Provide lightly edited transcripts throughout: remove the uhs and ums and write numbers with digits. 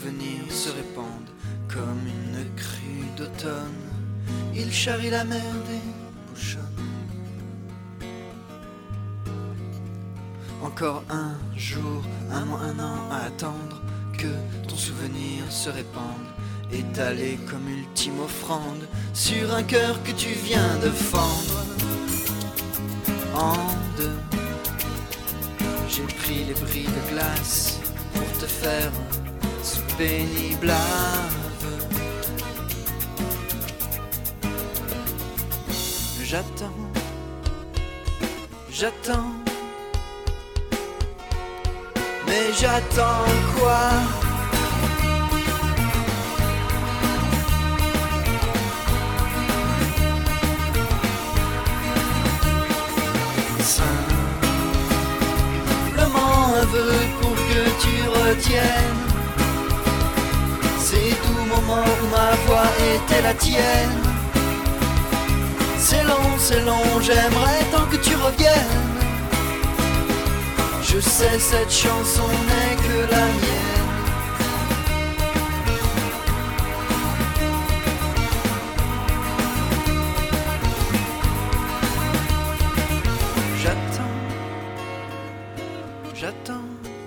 souvenirs se répandent comme une crue d'automne. Il charrie la mer des bouchons. Encore un jour, un mois, un an à attendre que ton souvenir se répande, étalé comme ultime offrande sur un cœur que tu viens de fendre en deux. J'ai pris les bris de glace pour te faire ce pénible aveu. J'attends, j'attends, mais j'attends quoi? Simplement un vœu pour que tu retiennes ces doux moments où ma voix était la tienne. C'est long, j'aimerais tant que tu reviennes. Je sais, cette chanson n'est que la mienne. J'attends, j'attends.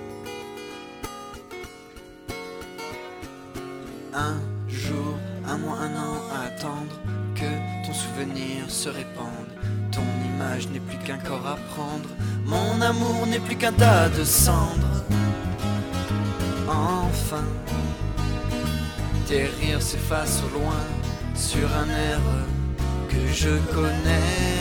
Un jour, un mois, un an à attendre que ton souvenir se répande. Ton image n'est plus qu'un corps à prendre. Mon amour n'est plus qu'un tas de cendres. Enfin, tes rires s'effacent au loin sur un air que je connais.